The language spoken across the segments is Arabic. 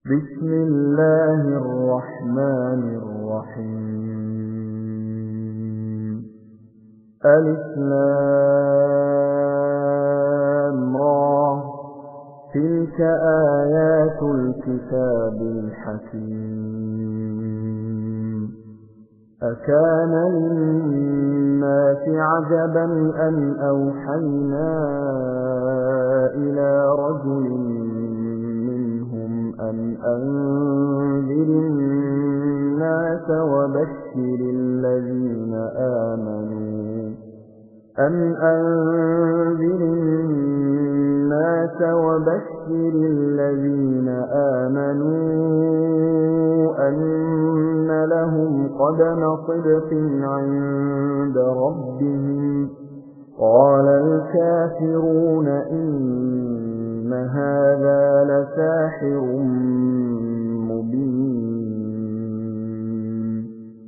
بسم الله الرحمن الرحيم ألف لام را تلك آيات الكتاب الحكيم أكان للناس عجبا أن أوحينا إلى رجل منهم أن أنذر الناس وبشر الذين آمنوا أن لهم قدم صدق عند ربهم قال الكافرون إن هذا لساحر مبين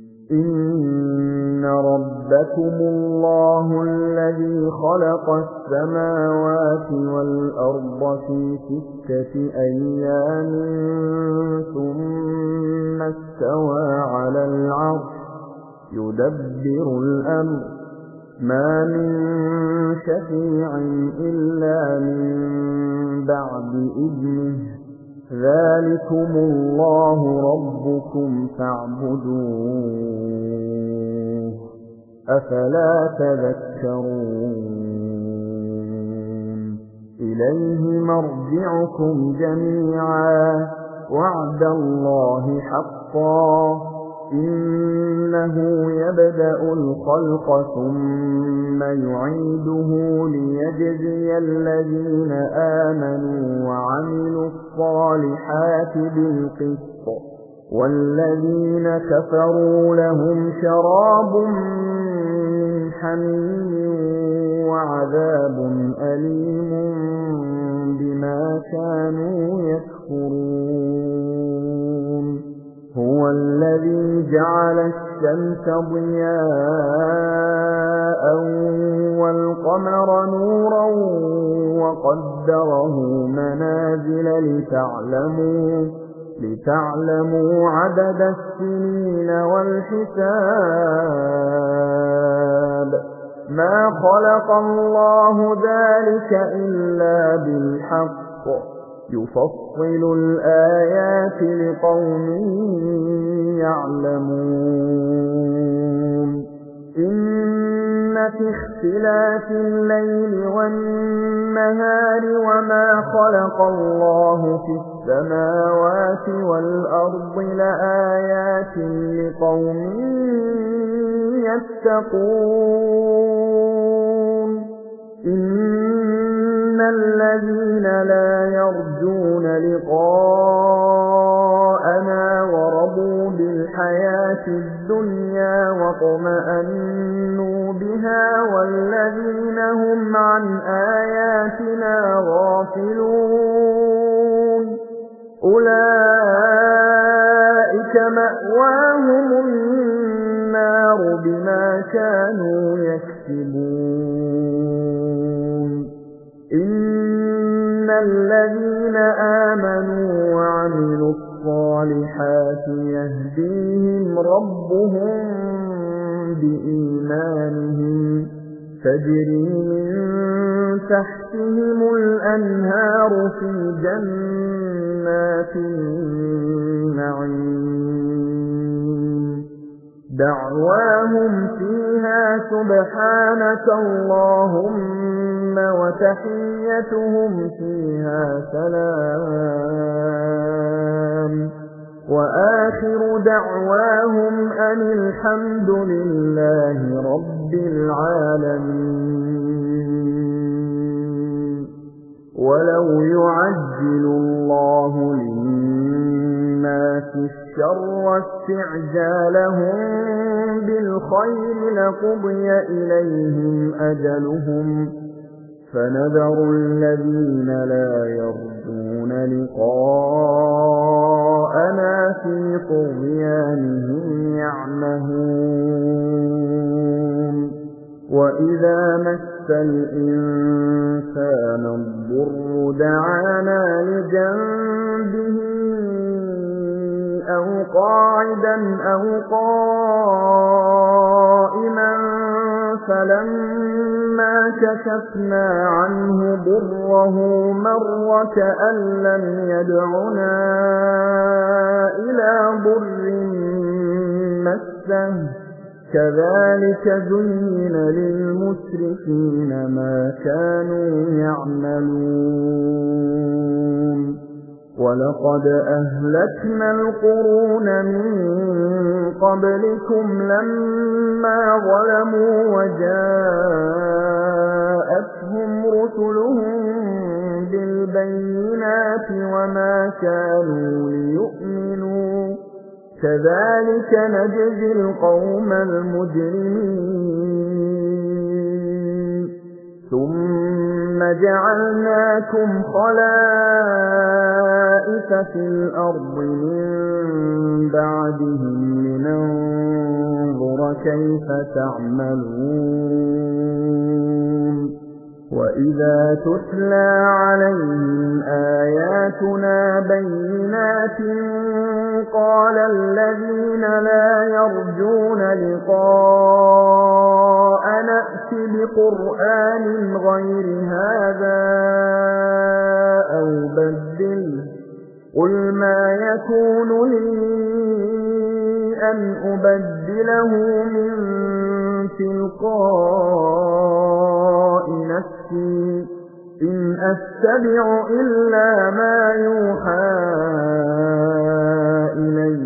إن ربكم الله الذي خلق السماوات والأرض في 6 أيام ثم استوى على العرش يدبر الأمر ما من شفيع إلا من بعد إذنه ذلكم الله ربكم فاعبدوه أفلا تذكرون إليه مرجعكم جميعا وعد الله حقا إنه يبدأ الخلق ثم يعيده ليجزي الذين آمنوا وعملوا الصالحات بالقسط والذين كفروا لهم شراب من حميم وعذاب أليم بما كانوا يكفرون هو الذي جعل الشمس ضياء والقمر نورا وقدره منازل لتعلموا عدد السنين والحساب ما خلق الله ذلك إلا بالحق يفصل الآيات لقوم يعلمون إن في اختلاف الليل والنهار وما خلق الله في السماوات والأرض لآيات لقوم يتقون إن الذين لا يرجون لقاءنا ورضوا بالحياة الدنيا واطمأنوا بها والذين هم عن آياتنا غافلون أولئك مأواهم النار بما كانوا يكسبون إن الذين آمنوا وعملوا الصالحات يهديهم ربهم بإيمانهم تجري من تحتهم الأنهار في جنات النعيم دعواهم فيها سبحانك اللهم وتحيتهم فيها سلام وآخر دعواهم أن الحمد لله رب العالمين ولو يعجل الله للناس الشر استعجالهم بالخير لقضي إليهم أجلهم فنذر الذين لا يرجون لقاءنا في طغيانهم يعمهون وإذا مس الإنسان الضر دعانا لجنبه قاعدا أو قائما فلما كشفنا عنه ضره مر كأن لم يدعنا إلى ضر مسه كذلك زين للمسرفين ما كانوا يعملون ولقد أهلكنا القرون من قبلكم لما ظلموا وجاءتهم رسلهم بالبينات وما كانوا ليؤمنوا كذلك نجزي القوم المجرمين ثم جعلناكم خلائف في الأرض من بعدهم لننظر كيف تعملون وإذا تتلى عليهم آياتنا بينات قال الذين لا يرجون لقاءنا ائت بقرآن غير هذا أو بدله قل ما يكون لي أن أبدله من تلقاء نفسي إن أتبع إلا ما يوحى إلي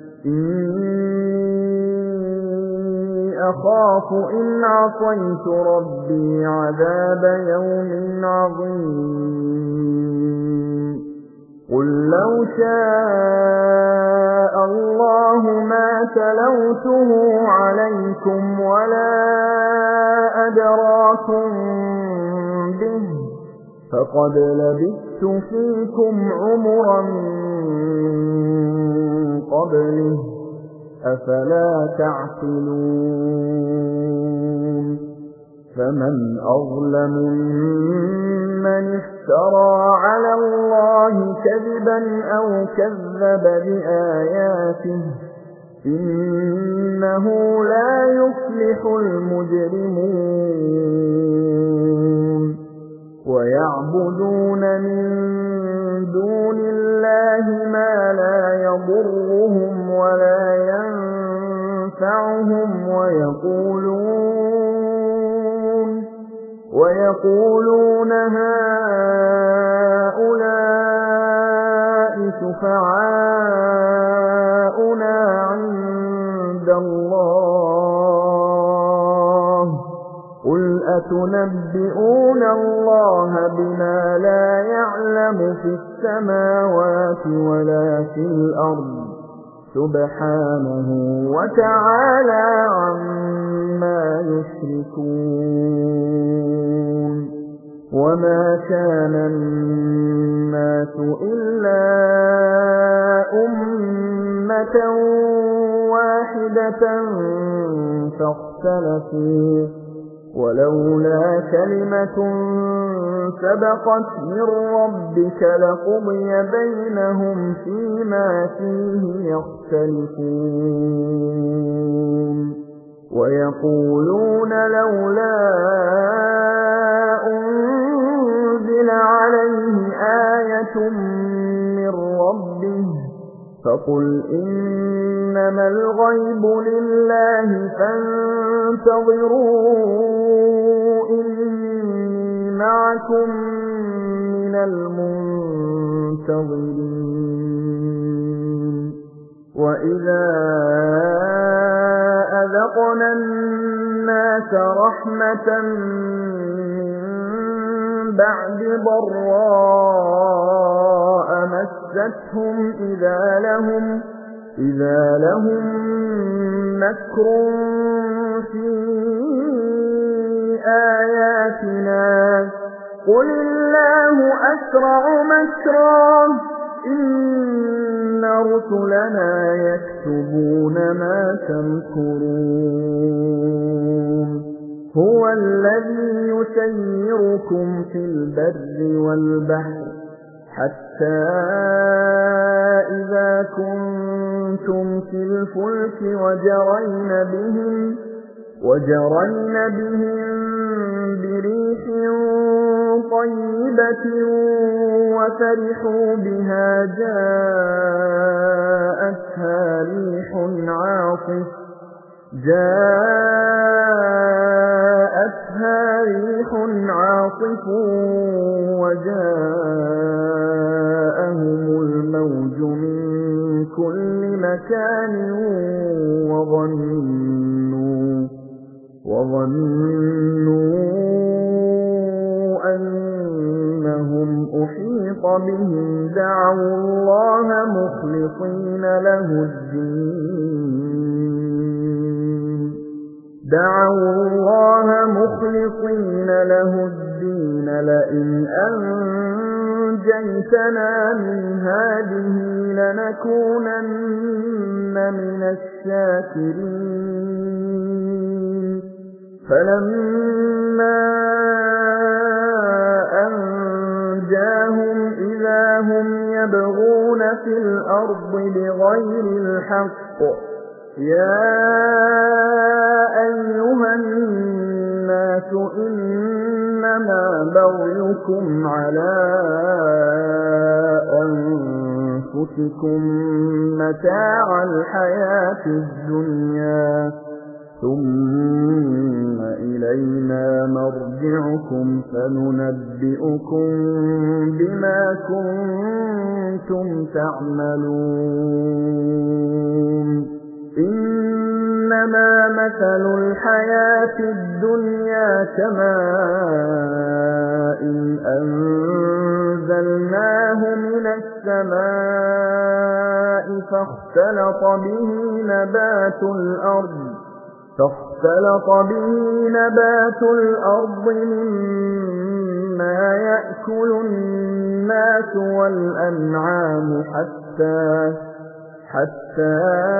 إني أخاف إن عصيت ربي عذاب يوم عظيم قل لو شاء الله ما تلوته عليكم ولا أدراكم به فقد لبثت فيكم عمرا من قبله أفلا تعقلون فمن أظلم ممن افترى على الله كذبا أو كذب بآياته إنه لا يفلح المجرمون ويعبدون من دون الله ما لا يضرهم ولا ينفعهم ويقولون هؤلاء شفعاؤنا عند الله قل أتنبئون الله بما لا يعلم في السماوات ولا في الأرض سبحانه وتعالى عما يشركون وما كان الناس إلا أمة واحدة فاختلفوا ولولا كلمة سبقت من ربك لقضي بينهم فيما فيه يختلفون ويقولون لولا أنزل عليه آية من ربه فقل إنما الغيب لله فانتظروا إني معكم من المنتظرين وإذا أذقنا الناس رحمة من بعد ضراء مستهم إذا لهم مكر في آياتنا قل الله أسرع مكرا إن رسلنا يكتبون ما تمكرون هو الذي يسيركم في البر والبحر حتى إذا كنتم كنتم في الفلك وجرين بهم بريح طيبة وفرحوا بها جاءتها ريح عاصف وجاءهم الموج من كل مكان وظنوا أنهم أحيط بهم دعوا الله مخلصين له الدين لئن أنجيتنا من هذه لنكونن من الشاكرين فلما أنجاهم إذا هم يبغون في الأرض بغير الحق يا أيها الناس إنما بغيكم على أنفسكم متاع الحياة الدنيا ثم إلينا مرجعكم فننبئكم بما كنتم تعملون إنما مثل الحياة الدنيا كماء أنزلناه من السماء فاختلط به نبات الأرض مما يأكل الناس والأنعام حتى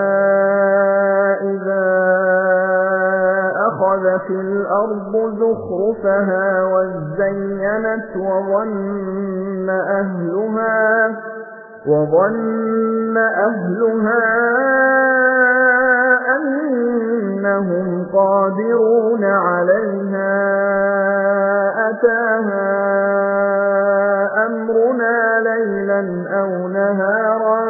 إذا أخذت الأرض زخرفها وزينت وظن أهلها أنهم قادرون عليها أتاها أمرنا ليلا أو نهارا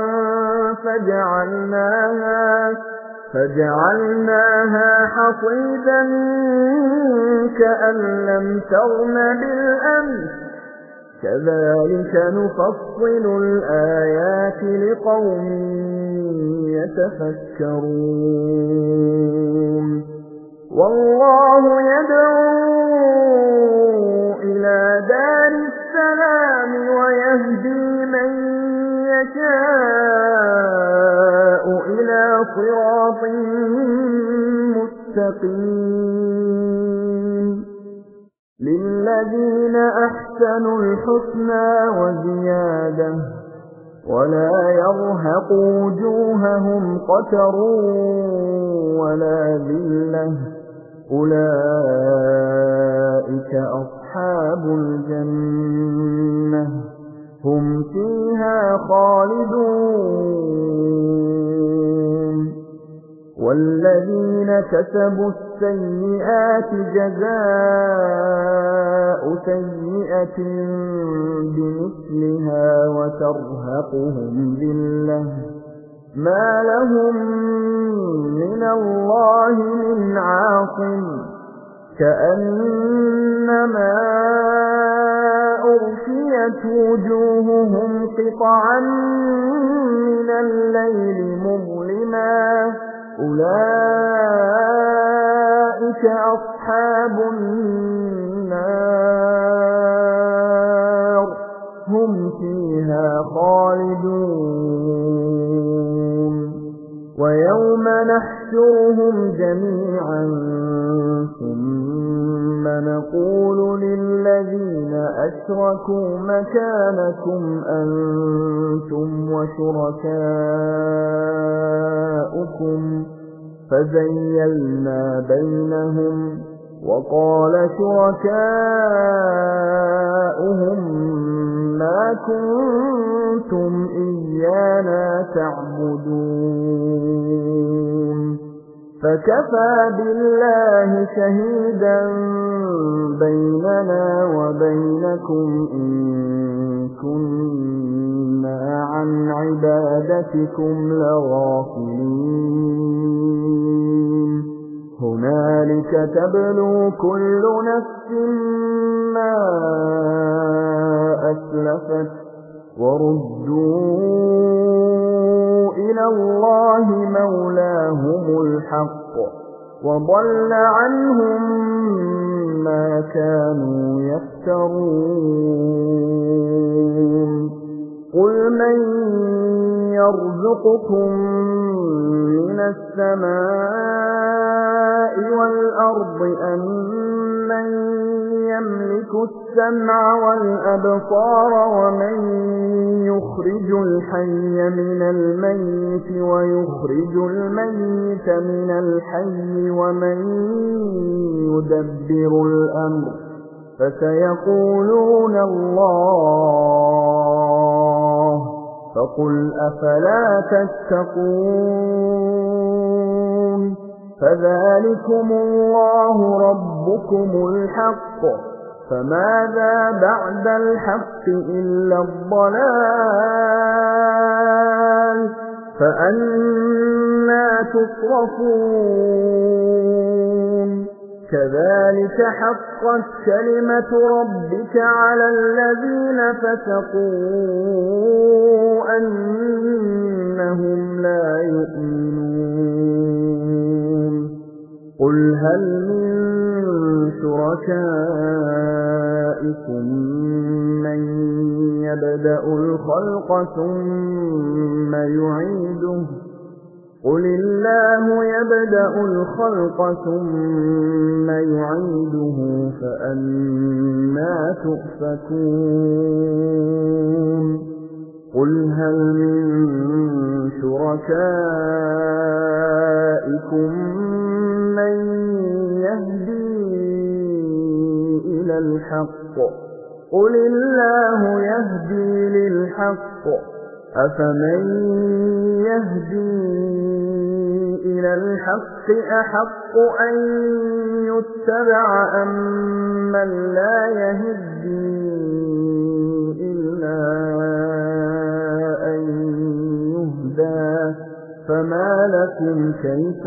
فجعلناها حصيدا كأن لم تغن بالأمس كذلك نفصل الآيات لقوم يتفكرون والله يدعو إلى دار السلام ويهدي من يشاء إلى صراط مستقيم للذين أحسنوا الحسنى وزيادة ولا يرهق وجوههم قتر ولا ذلة أولئك أصحاب الجنة هم فيها خالدون والذين كسبوا السيئات جزاء سيئة بمثلها وترهقهم ذلة ما لهم من الله من عاصم كأنما أغشيت وجوههم قطعا من الليل مظلما أولئك أصحاب النار هم فيها خالدون ويوم نحشرهم جميعا ثم نقول للذين أشركوا مكانكم أنتم وشركاؤكم فزيلنا بينهم وقال شركاؤهم ما كنتم إيانا تعبدون فكفى بالله شهيدا بيننا وبينكم إن كنا عن عبادتكم لغافلين هنالك تبلو كل نفس ما أسلفت وردوا إلى الله مولاهم الحق وضل عنهم ما كانوا يفترون قل من يرزقكم من السماء والأرض أم من يملك السمع والأبصار ومن يخرج الحي من الميت ويخرج الميت من الحي ومن يدبر الأمر فسيقولون الله فقل أفلا تتقون فذلكم الله ربكم الحق فماذا بعد الحق إلا الضلال فأنى تصرفون كذلك حقت كلمة ربك على الذين فسقوا أنهم لا يؤمنون قل هل من شركائكم من يبدأ الخلق ثم يعيده قل الله يبدأ الخلق ثم يعيده فأنى تؤفكون قل هل من شركائكم من يهدي إلى الحق قل الله يهدي للحق أفمن يهدي إلى الحق أحق أن يتبع أم من لا يهدي إلا أن يهدى فما لكم كيف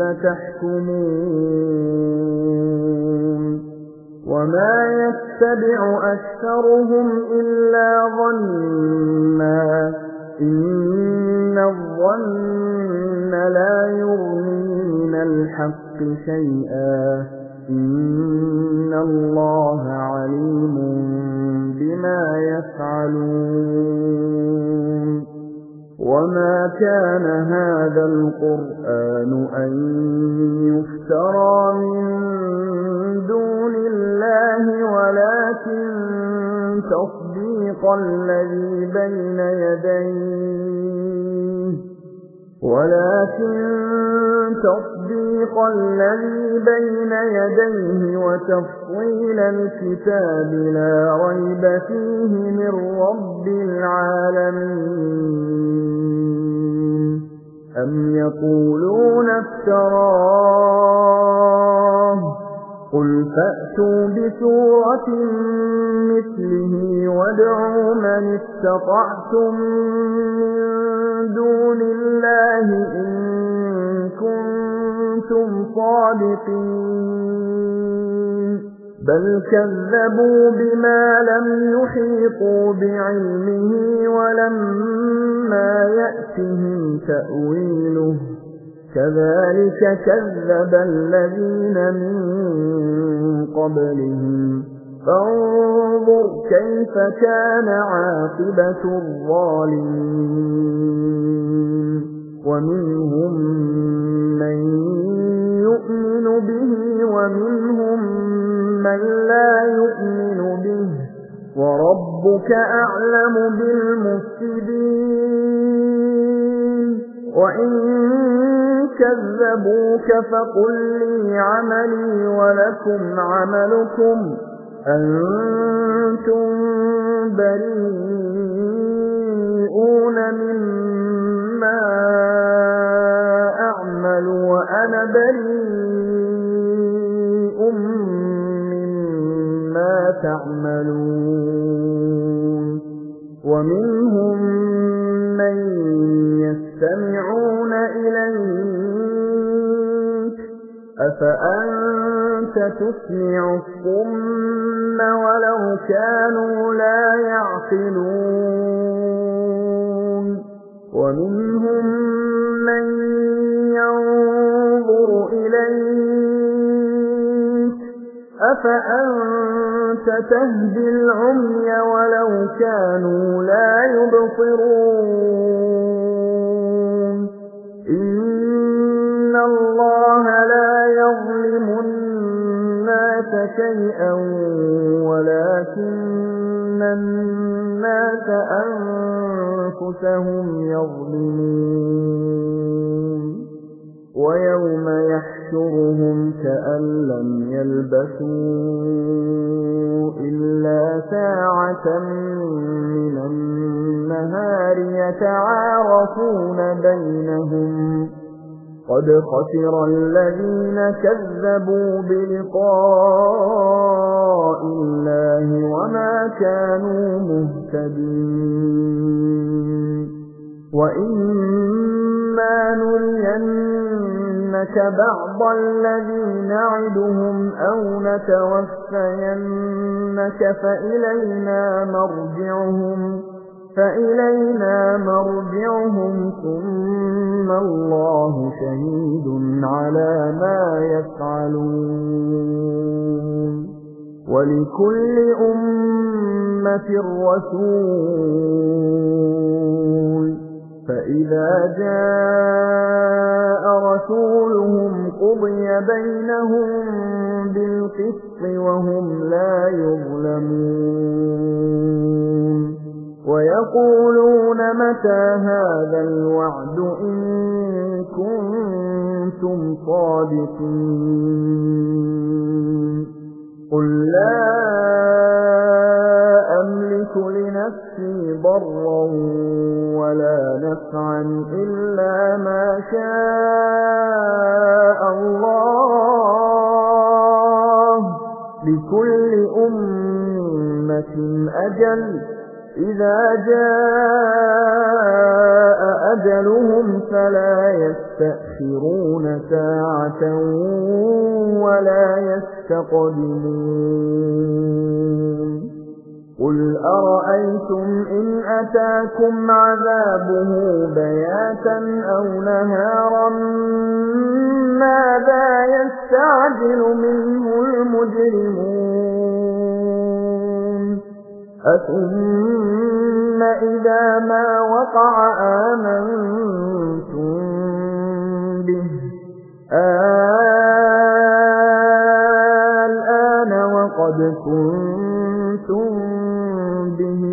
تحكمون وما يتبع أكثرهم إلا ظنًّا إن الظن لا يغني من الحق شيئا إن الله عليم بما يفعلون وما كان هذا القرآن أن يفترى من دون الله ولكن تصديق الذي بين يديه وتفصيل الكتاب لا ريب فيه من رب العالمين أم يقولون افتراه قل فأتوا بسورة مثله وادعوا من استطعتم من دون الله إن كنتم صادقين بل كذبوا بما لم يحيطوا بعلمه ولما يأتهم تأويله كذلك كذب الذين من قبلهم فانظر كيف كان عاقبة الظالمين ومنهم من يؤمن به ومنهم من لا يؤمن به وربك أعلم بالمفسدين وإن كذبوك فقل لي عملي ولكم عملكم أنتم بريئون مما أعمل وأنا بريء مما تعملون ومنهم من يستمعون إليك أفأنت تسمع الصم ولو كانوا لا يعقلون ومنهم من ينظر إليك أفأنت تهدي العمي ولو كانوا لا يبصرون إن الله لا يظلم الناس شيئا ولكن الناس أنفسهم يظلمون ويوم يحشرهم كأن لم يلبثوا إلا ساعة من النهار يتعارفون بينهم قد خسر الذين كذبوا بلقاء الله وما كانوا مهتدين وإما نرينك بعض الذي نعدهم أو نتوفينك فإلينا مرجعهم ثم الله شهيد على ما يفعلون ولكل أمة رسول فإذا جاء رسولهم قضي بينهم بالقسط وهم لا يظلمون ويقولون متى هذا الوعد إن كنتم صادقين قل لا أملك لنفسي ضرا ولا نفعا إلا ما شاء الله لكل أمة أجل إذا جاء أجلهم فلا يستأخرون ساعة ولا يستقدمون قل أرأيتم إن أتاكم عذابه بياتا أو نهارا ماذا يستعجل منه المجرمون أثم إذا ما وقع آمنتم به الآن وقد كنتم به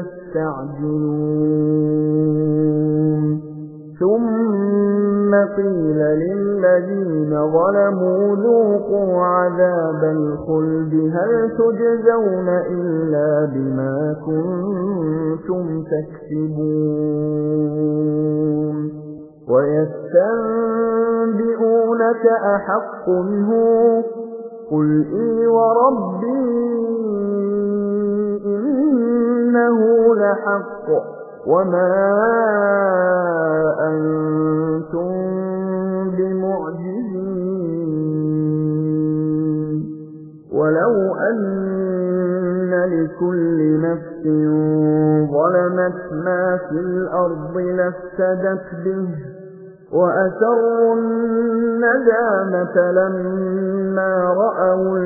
تستعجلون ثم قيل للذين ظلموا ذوقوا عذاب الخلد هل تجزون إلا بما كنتم تكسبون ويستنبئونك أحق هو قل إي وربي إنه لحق وما أنتم بمعجزين ولو أن لكل نفس ظلمت ما في الأرض لافتدت به وأسروا الندامة لما رأوا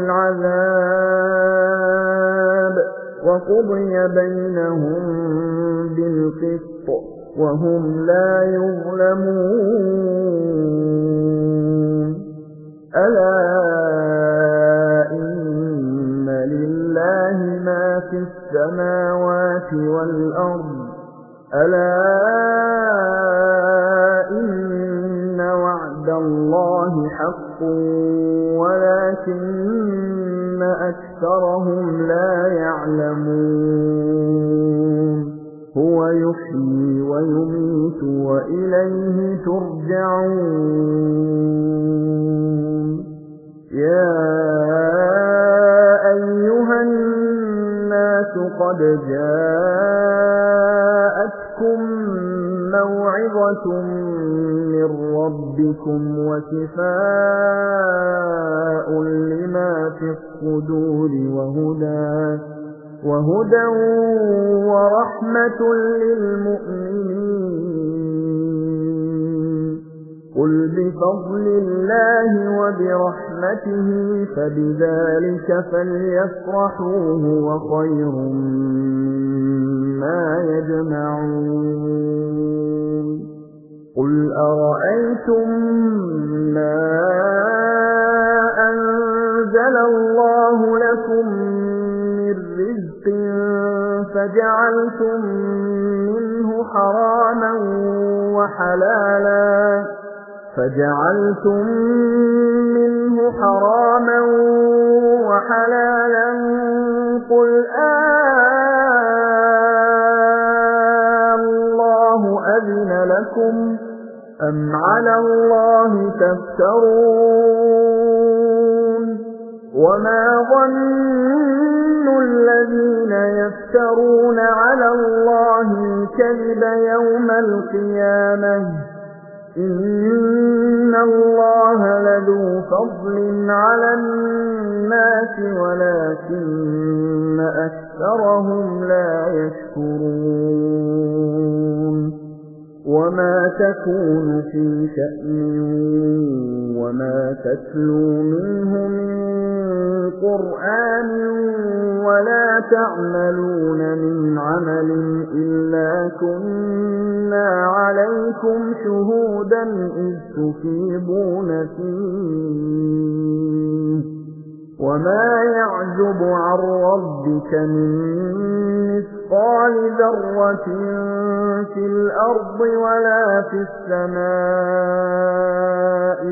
العذاب وقضي بينهم بالقسط وهم لا يظلمون ألا إن لله ما في السماوات والأرض ألا إن وعد اللَّهِ حَقٌّ وَلَكِنَّ أَكْثَرَهُمْ لَا يَعْلَمُونَ هُوَ يُحْيِي وَيُمِيتُ وَإِلَيْهِ تُرْجَعُونَ يَا أَيُّهَا النَّاسُ قَدْ جَاءَتْكُمْ مَوْعِظَةٌ مِّن رَّبِّكُمْ وَشِفَاءٌ لِّمَا فِي الصُّدُورِ وَهُدًى وَرَحْمَةٌ لِّلْمُؤْمِنِينَ قُلْ بِفَضْلِ اللَّهِ وَبِرَحْمَتِهِ فَبِذَلِكَ فَلْيَفْرَحُوا هُوَ خَيْرٌ مِّمَّا يَجْمَعُونَ قُلْ أَرَأَيْتُم مَّا أَنزَلَ اللَّهُ لَكُم مِّن رِّزْقٍ فَجَعَلْتُم مِّنْهُ حَرَامًا وَحَلَالًا قُلْ اللَّهُ أَذِنَ لَكُمْ أَمْ عَلَى اللَّهِ تَفْتَرُونَ وَمَا ظَنُّ الَّذِينَ يَفْتَرُونَ عَلَى اللَّهِ الْكَذِبَ يَوْمَ الْقِيَامَةِ إِنَّ اللَّهَ لَذُو فَضْلٍ عَلَى النَّاسِ وَلَكِنَّ أَكْثَرَهُمْ لَا يَشْكُرُونَ وَمَا تَكُونُ فِي شَأْنٍ وَمَا تَتْلُو مِنْهُ مِنْ قُرْآنٍ وَلَا تَعْمَلُونَ مِنْ عَمَلٍ إِلَّا كُنَّا عَلَيْكُمْ شُهُودًا إِذْ تُفِيضُونَ فِيهِ وَمَا يَعْزُبُ عَنْ رَبِّكَ مِن مِّثْقَالِ ذَرَّةٍ فِي الْأَرْضِ وَلَا فِي السَّمَاءِ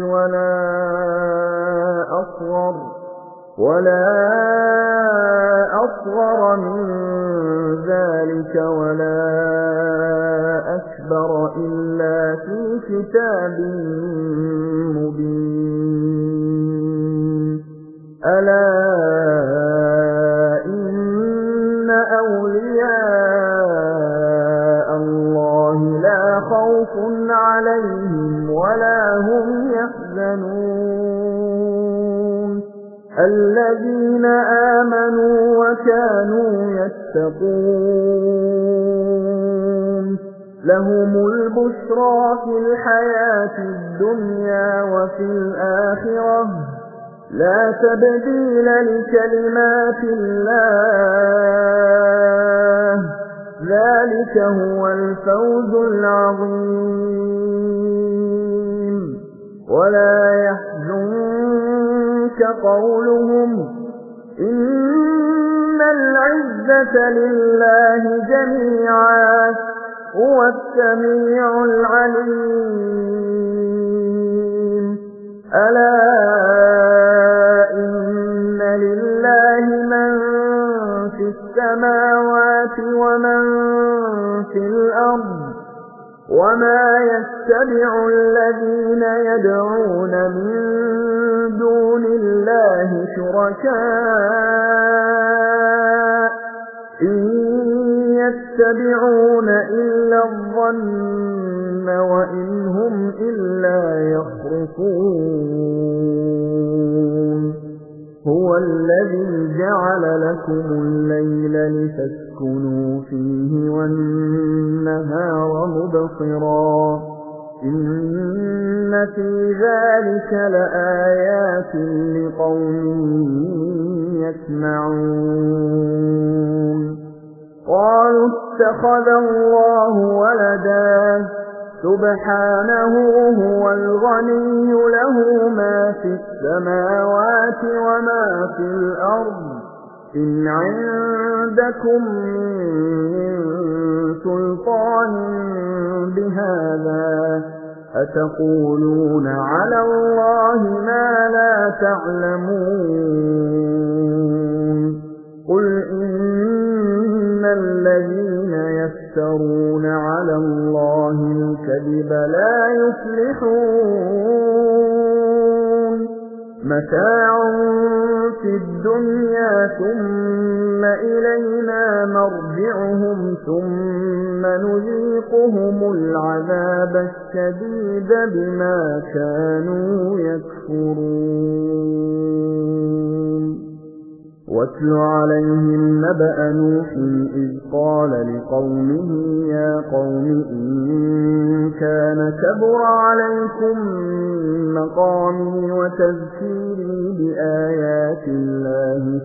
وَلَا أَصْغَرَ مِن ذَلِكَ وَلَا أَكْبَرَ إِلَّا فِي كِتَابٍ مُّبِينٍ أَلَا إِنَّ أَوْلِيَاءَ اللَّهِ لَا خَوْفٌ عَلَيْهِمْ وَلَا هُمْ يَحْزَنُونَ الَّذِينَ آمَنُوا وَكَانُوا يَتَّقُونَ لَهُمُ الْبُشْرَى فِي الْحَيَاةِ الدُّنْيَا وَفِي الْآخِرَةِ لَا تَبْدِيلَ لِكَلِمَاتِ اللَّهِ ذَلِكَ هُوَ الْفَوْزُ الْعَظِيمُ وَلَا يَحْزُنكَ قَوْلُهُمْ إِنَّ الْعِزَّةَ لِلَّهِ جَمِيعًا هُوَ السَّمِيعُ الْعَلِيمُ أَلَا إِنَّ لِلَّهِ مَن فِي السَّمَاوَاتِ وَمَن فِي الْأَرْضِ وَمَا يَتَّبِعُ الَّذِينَ يَدْعُونَ مِن دُونِ اللَّهِ شُرَكَاءَ إِن يَتَّبِعُونَ إِلَّا الظَّنَّ وَإِنْ هُمْ إِلَّا يَخْرُصُونَ هُوَ الَّذِي جَعَلَ لَكُمُ اللَّيْلَ لِتَسْكُنُوا فِيهِ وَالنَّهَارَ مُبْصِرًا إِنَّ فِي ذَلِكَ لَآيَاتٍ لِقَوْمٍ يَسْمَعُونَ قَالُوا اتَّخَذَ اللَّهُ وَلَدًا سُبْحَانَهُ هُوَ الْغَنِيُّ لَهُ مَا فِي السَّمَاوَاتِ وَمَا فِي الْأَرْضِ إِنْ عِندَكُم مِّن سُلْطَانٍ بِهَٰذَا أتقولون على الله ما لا تعلمون قل إن الذين يفترون على الله الكذب لا يفلحون متاع في الدنيا ثم إلينا مرجعهم ثم نذيقهم العذاب الشديد بما كانوا يكفرون واتل عليهم نبأ نوح إذ قال لقومه يا قوم إن كان كبر عليكم مقامي وتذكيري بآيات الله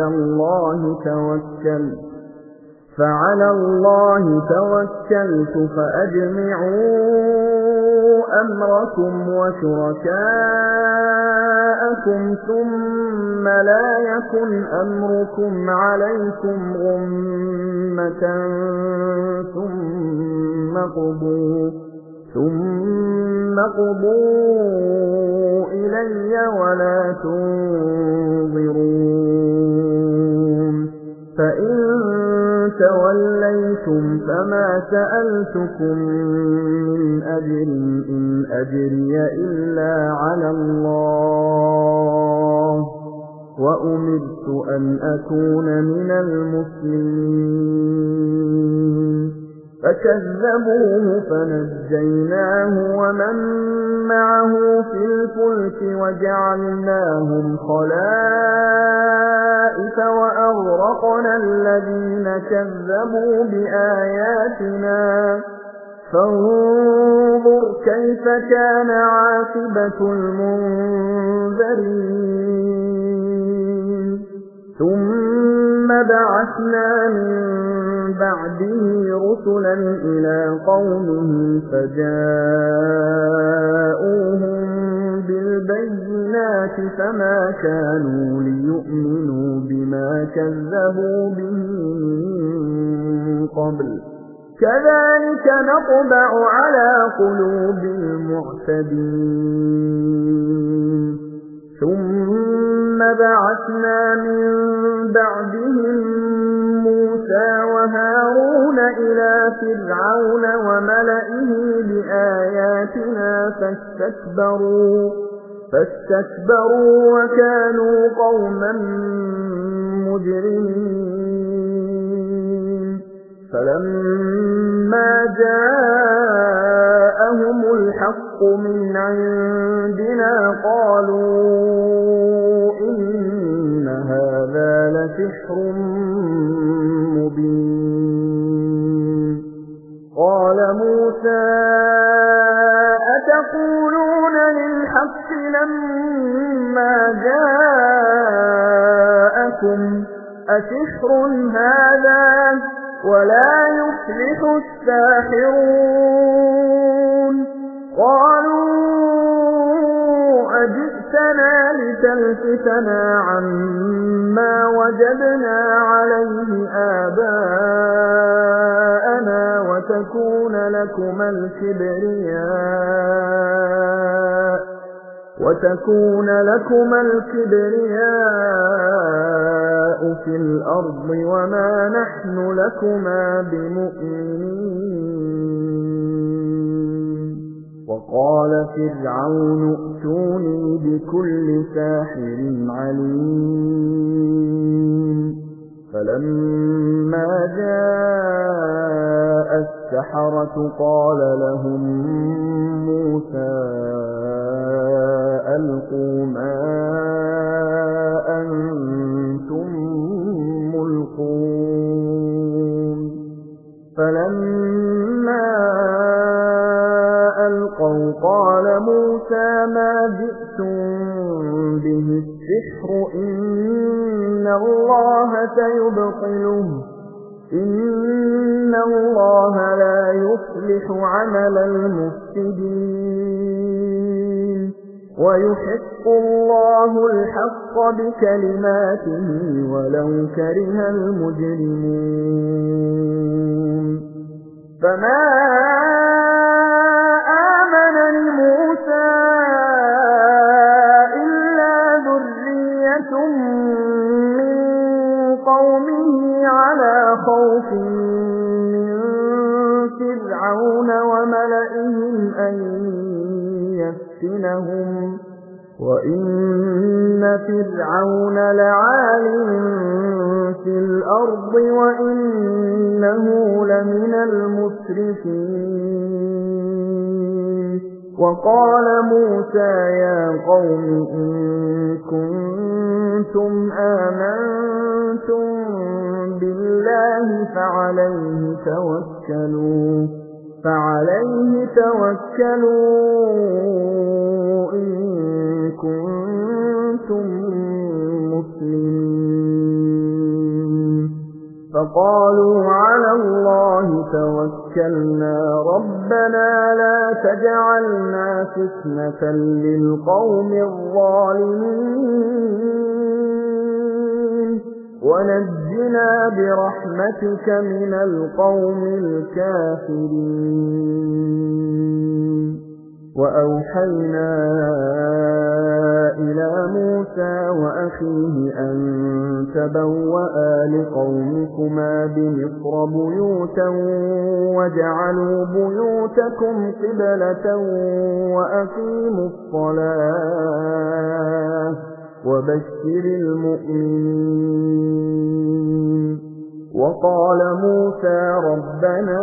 فعلى الله توكلت فأجمعوا أمركم وشركاءكم ثم لا يكن أمركم عليكم غمة ثم قضوا إلي ولا تنظرون فإن توليتم فما سألتكم من أجر إن أجري إلا على الله وأمرت أن أكون من المسلمين فكذبوه فنجيناه ومن معه في الفلك وجعلناهم خلائف وأغرقنا الذين كذبوا بآياتنا فانظر كيف كان عاقبة المنذرين ثم بعثنا من بعده رسلا إلى قومه فجاءوهم بالبينات فما كانوا ليؤمنوا بما كذبوا به من قبل كذلك نطبع على قلوب المعتدين ثم بعثنا من بعدهم موسى وهارون إلى فرعون وملئه بآياتنا فاستكبروا وكانوا قوما مجرمين فلما جاءهم الحق من عندنا قالوا إن هذا لسحر مبين قال موسى أتقولون للحق لما جاءكم أسحر هذا ولا يفلح الساحرون قالوا أجئتنا لتلفتنا عما وجدنا عليه آباءنا وتكون لكما الكبرياء في الأرض وما نحن لكما بمؤمنين وقال فرعون ائتوني بكل ساحر عليم فلما جاء السحرة قال لهم موسى ألقوا ما أنتم ملقون فلما ألقوا قال موسى ما جئتم به السحر إن الله سيبطله إن الله لا يصلح عمل المفسدين ويحق الله الحق بكلماته ولو كره المجرمون فما آمن يفتنهم وإن فرعون لعال في الأرض وإنه لمن المسرفين وقال موسى يا قوم إن كنتم آمنتم بالله فعليه توكلوا إن كنتم مسلمين فقالوا على الله توكلنا ربنا لا تجعلنا فتنة للقوم الظالمين ونجنا برحمتك من القوم الكافرين وأوحينا إلى موسى وأخيه أن تبوأ لقومكما بمصر بيوتا واجعلوا بيوتكم قبلة وأقيموا الصلاة وبشر المؤمنين وقال موسى ربنا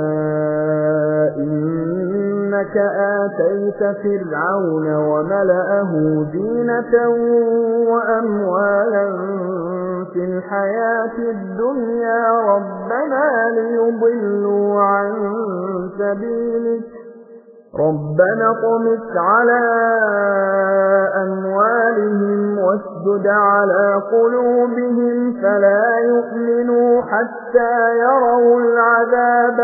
إنك آتيت فرعون وملأه زينة وأموالا في الحياة الدنيا ربنا ليضلوا عن سبيلك ربنا اطمس على أموالهم واسدد على قلوبهم فلا يؤمنوا حتى يروا العذاب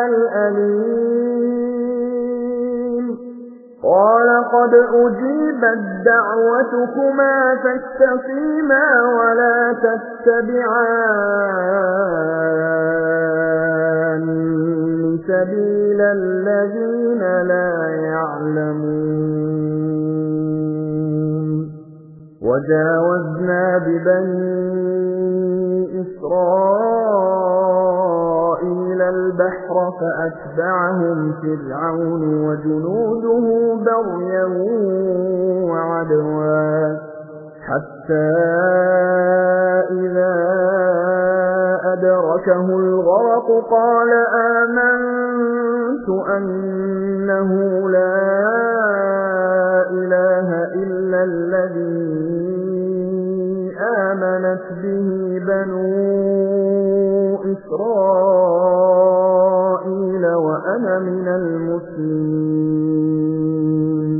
الأليم قال قد أجيبت دعوتكما فاستقيما ولا تتبعان سبيل الذين لا يعلمون وجاوزنا ببني إسرائيل البحر فأتبعهم فرعون وجنوده بغيا وعدوا حتى إذا أدركه الغرق قال آمنت أنه لا إله إلا الذي آمنت به بنو إسرائيل وأنا من المسلمين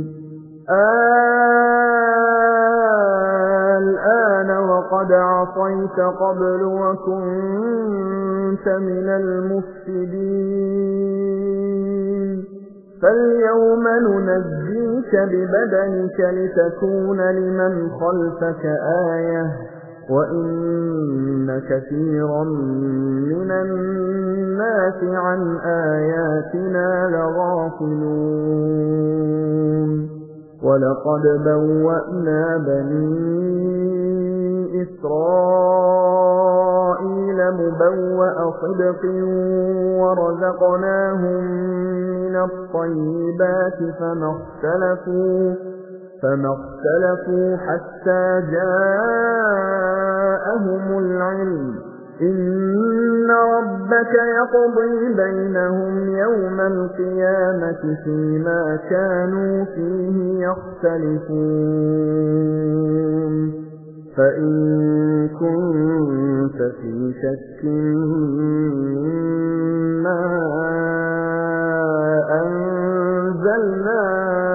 الآن وقد عصيت قبل وكنت من المفسدين فاليوم ننجيك ببدنك لتكون لمن خلفك آية وإن كثيرا من الناس عن آياتنا لغافلون ولقد بوأنا بني إسرائيل مبوأ صدق ورزقناهم من الطيبات فما اختلفوا حتى جاءهم العلم إن ربك يقضي بينهم يوم القيامة فيما كانوا فيه يختلفون فإن كنت في شك مما أنزلنا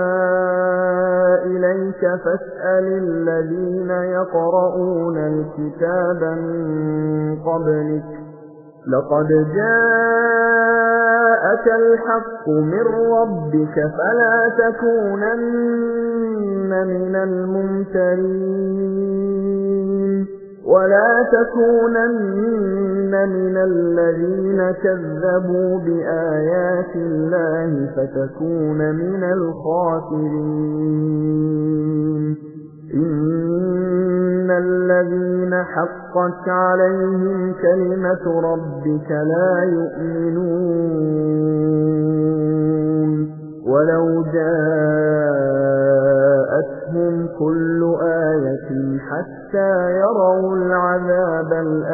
إليك فاسأل الذين يقرؤون الكتاب من قبلك لقد جاءك الحق من ربك فلا تكونن من الممترين ولا تكونن من الذين كذبوا بآيات الله فتكون من الخاسرين إن الذين حقت عليهم كلمة ربك لا يؤمنون ولو جاءتهم كل آية حتى يروا العذاب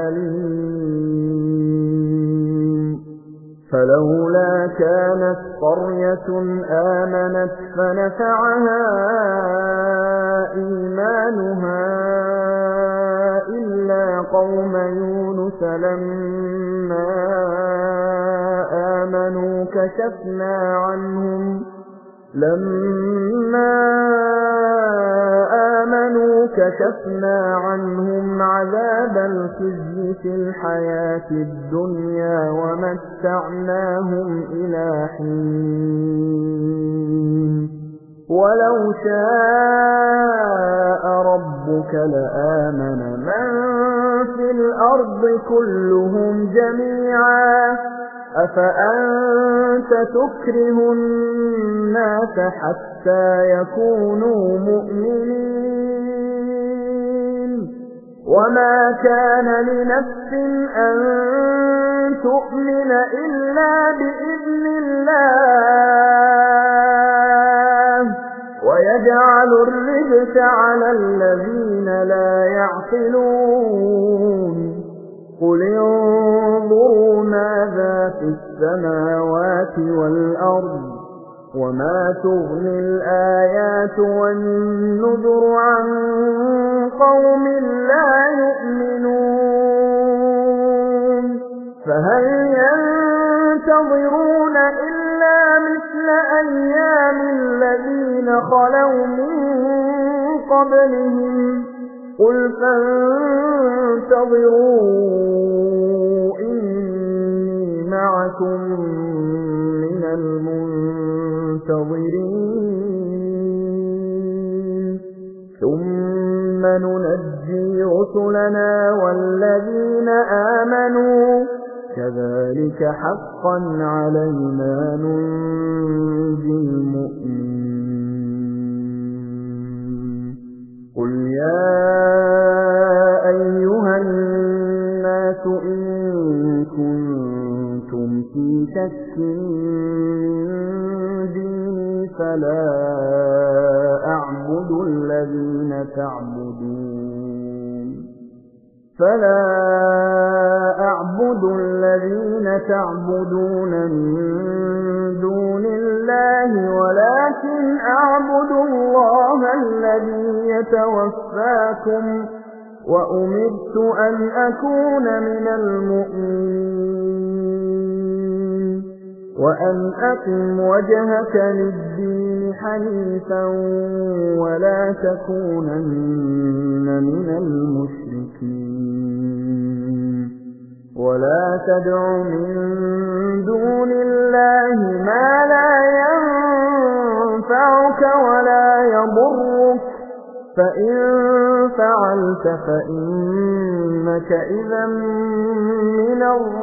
الأليم فلولا كانت قرية آمنت فنفعها إيمانها إلا قوم يونس لما آمنوا كشفنا عنهم عذاب الخزي في الحياة الدنيا ومتعناهم إلى حين ولو شاء ربك لآمن من في الأرض كلهم جميعا أفأنت تكره الناس حتى يكونوا مؤمنين وما كان لنفس أن تؤمن إلا بإذن الله ويجعل الرجس على الذين لا يعقلون قل انظروا ماذا في السماوات والأرض وما تغني الآيات والنذر عن قوم لا يؤمنون فهل ينتظرون إلا مثل أيام الذين خلوا من قبلهم قل فانتظروا إني معكم من المنتظرين ثم ننجي رسلنا والذين آمنوا كذلك حقا علينا ننجي المؤمنين قل يا أيها الناس إن كنتم في شك من ديني فلا أعبد الذين تعبدون من دون الله ولكن أعبد الله الذي يتوفاكم وأمرت أن أكون من المؤمنين وأن أقم وجهك للدين حنيفا ولا تكونن من المشركين ولا تدع من دون الله ما لا ينفعك ولا يضرك فإن فعلت فإنك إذا من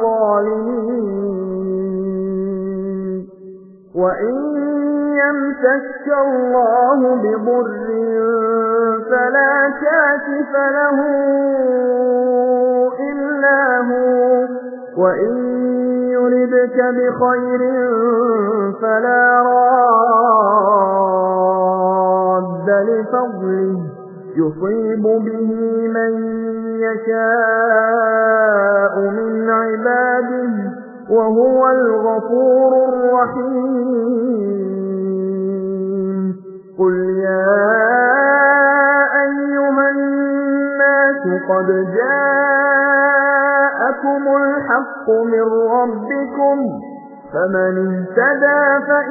الظالمين وإن يمسك الله بضر فلا كاشف له إلا هو وإن يردك بخير فلا راد لفضله يصيب به من يشاء من عباده وهو الغفور الرحيم قل يا أيها الناس قد جاءكم الحق من ربكم فمن اهتدى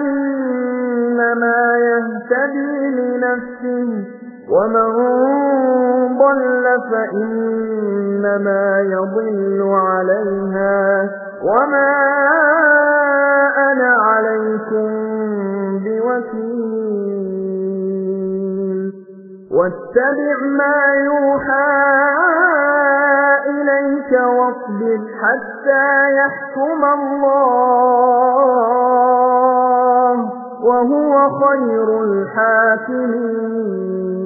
فإنما يهتدي لنفسه ومن ضل فإنما يضل عليها وما أنا عليكم بوكيل واتبع ما يوحى إليك واصبر حتى يحكم الله وهو خير الحاكمين